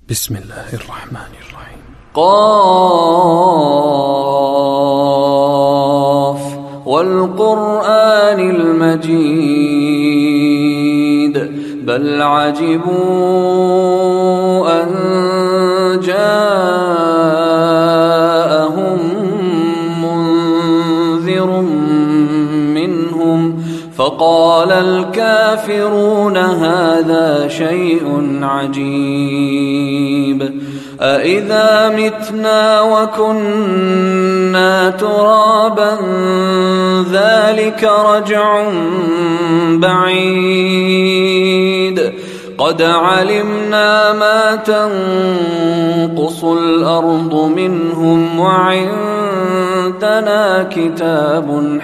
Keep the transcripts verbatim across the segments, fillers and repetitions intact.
بسم الله الرحمن الرحيم. قاف والقرآن المجيد بل عجبوا أن جاءهم منذر منهم فقال الكافرون هذا شيء عجيب أإذا متنا وكنا ترابا ذلك رجع بعيد قد علمنا ما تنقص الأرض منهم وعندنا كتاب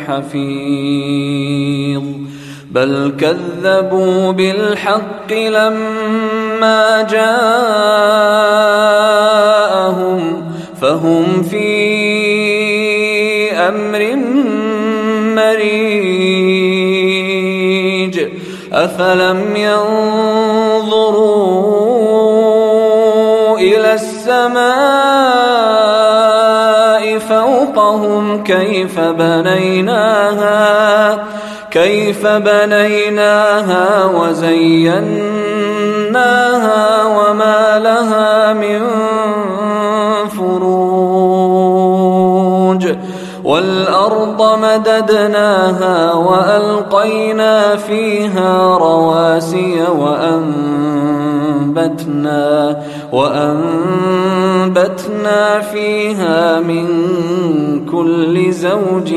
حفيظ بل كذبوا بالحق لما جاءهم فهم في أمر مريج أفلم ينظروا إلى السماء فوقهم كيف بنيناها كيف بنيناها وزيناها وما لها من فروج والأرض مددناها وألقينا فيها رواسي وأنبتنا وأنبتنا فيها من كل زوج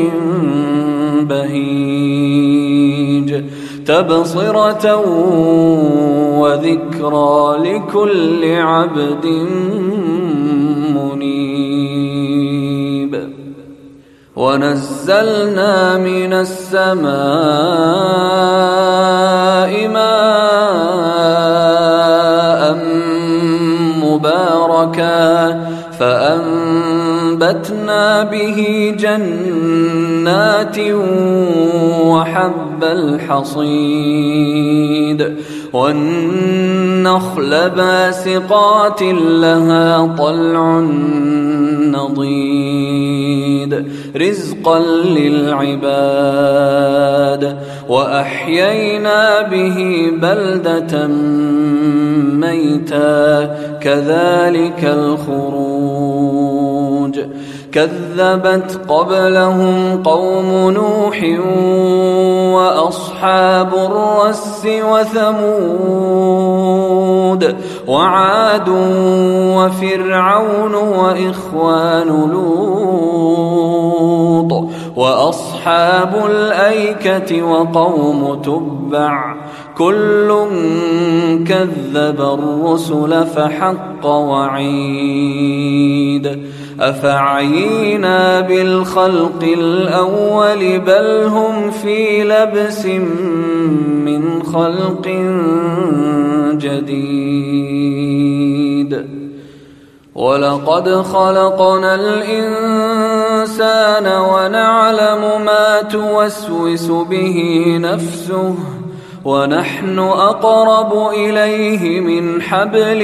بهيج تبصرة وذكرى لكل عبد منيب ونزلنا من السماء ماء مباركا فأنبتنا به جنات وحب الحصيد والنخل باسقات لها طلع نضيد رزقا للعباد وأحيينا به بلدة ميتا كذلك الخروج كذبت قبلهم قوم نوح وأصحاب الرس وثمود وعاد وفرعون وإخوان لوط وأصحاب الأيكة وقوم تبع كل كذب الرسل فحق وعيد أفعينا بالخلق الأول بل هم في لبس من خلق جديد ولقد خلقنا الإنسان ونعلم ما توسوس به نفسه ونحن أقرب إليه من حبل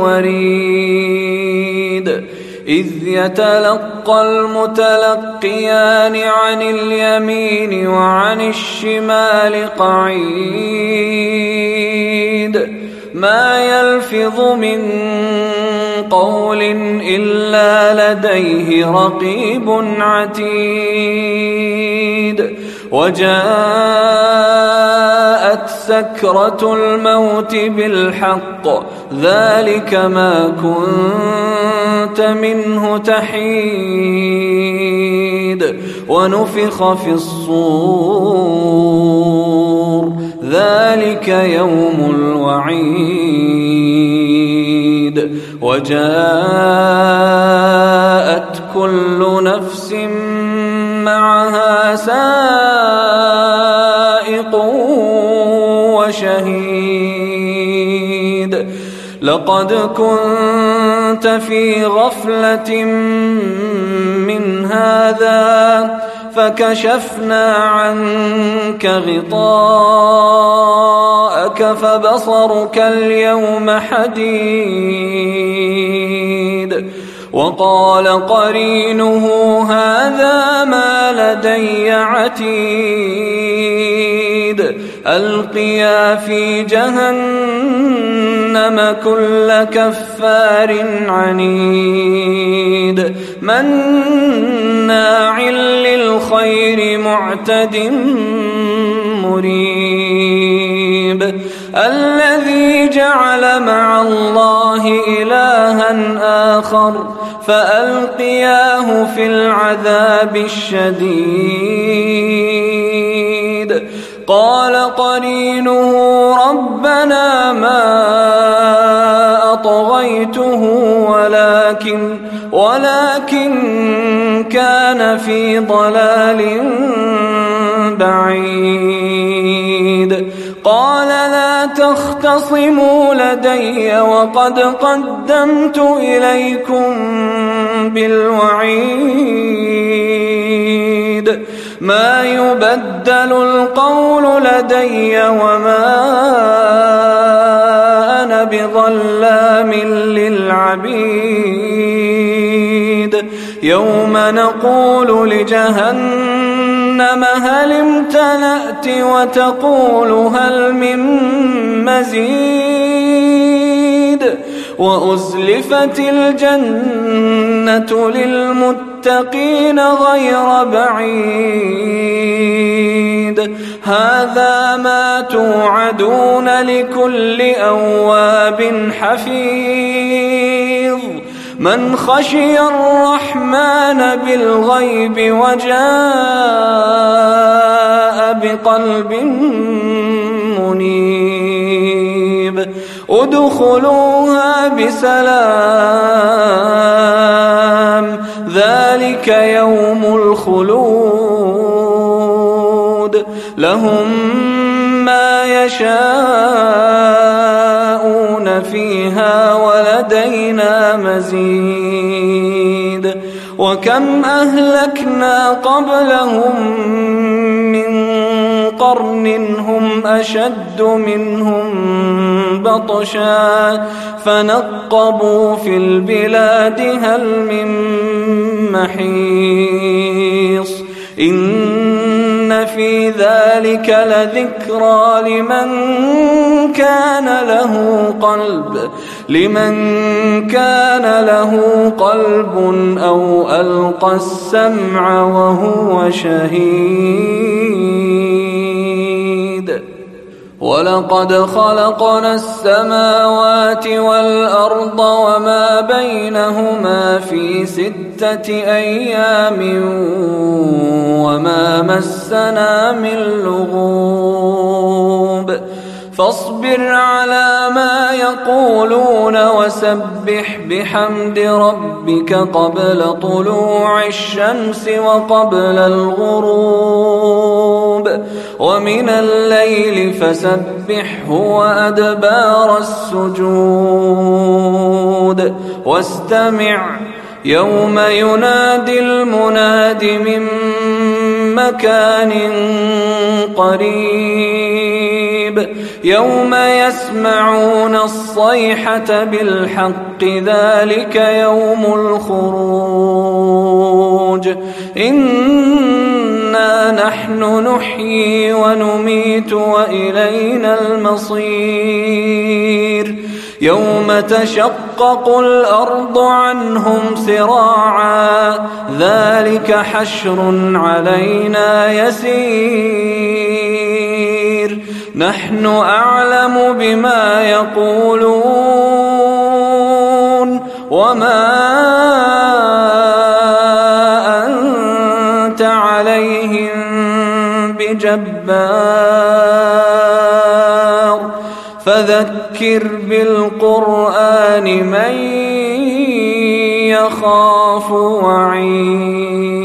الوريد إذ يتلقى المتلقيان عن اليمين وعن الشمال قعيد ما يلفظ من قول إلا لديه رقيب عتيد وجاءت سكرة الموت بالحق ذلك ما كنت منه تحيد ونفخ في الصور ذلك يوم الوعيد وجاءت كل نفس معها سائق وشهيد لقد كنت في غفلة من هذا فكشفنا عنك غطاءك فبصرك اليوم حديد. وقال قرينه هذا ما لدي عتيد. ألقيا في جهنم كل كفار عنيد مناع للخير معتد مريب. الذي جعل مع الله إلها آخر فألقياه في العذاب الشديد. قال قرينه ربنا ما أطغيته ولكن ولكن كان في ضلال بعيد. قال لا تختصموا لدي وقد قدمت إليكم بالوعيد. ما يبدل القول لدي وما أنا بظلام للعبيد. يوم نقول لجهنم هل امتلأت وتقول هل من مزيد. وأزلفت الجنة للمتقين غير بعيد. هذا ما توعدون لكل أواب حفيظ. من خشي الرحمن بالغيب وجاء بقلب منيب. ادخلوها بسلام ذلك يوم الخلود. لهم ما يشاءون فيها ولدينا مزيد. وكم أهلكنا قبلهم من قرن هم أشد منهم بطشا فنقبوا في البلاد هل من محيص. إن في ذلك لذكرى لمن كان له قلب لمن كان له قلب أو ألقى السمع وهو شهيد. ولقد خلقنا السماوات والأرض وما بينهما في ستة أيام وما مسنا من لغوب. فاصبر على ما يقولون وسبح بحمد ربك قبل طلوع الشمس وقبل الغروب ومن الليل فسبحه وأدبار السجود. واستمع يوم ينادي المناد من مكان قريب. يوم يسمعون الصيحة بالحق ذلك يوم الخروج. إنا نحن نحيي ونميت وإلينا المصير. يوم تشقق الأرض عنهم سراعا ذلك حشر علينا يسير. نحن أعلم بما يقولون وما أنت عليهم بجبار. فذكر بالقرآن من يخاف وعيد.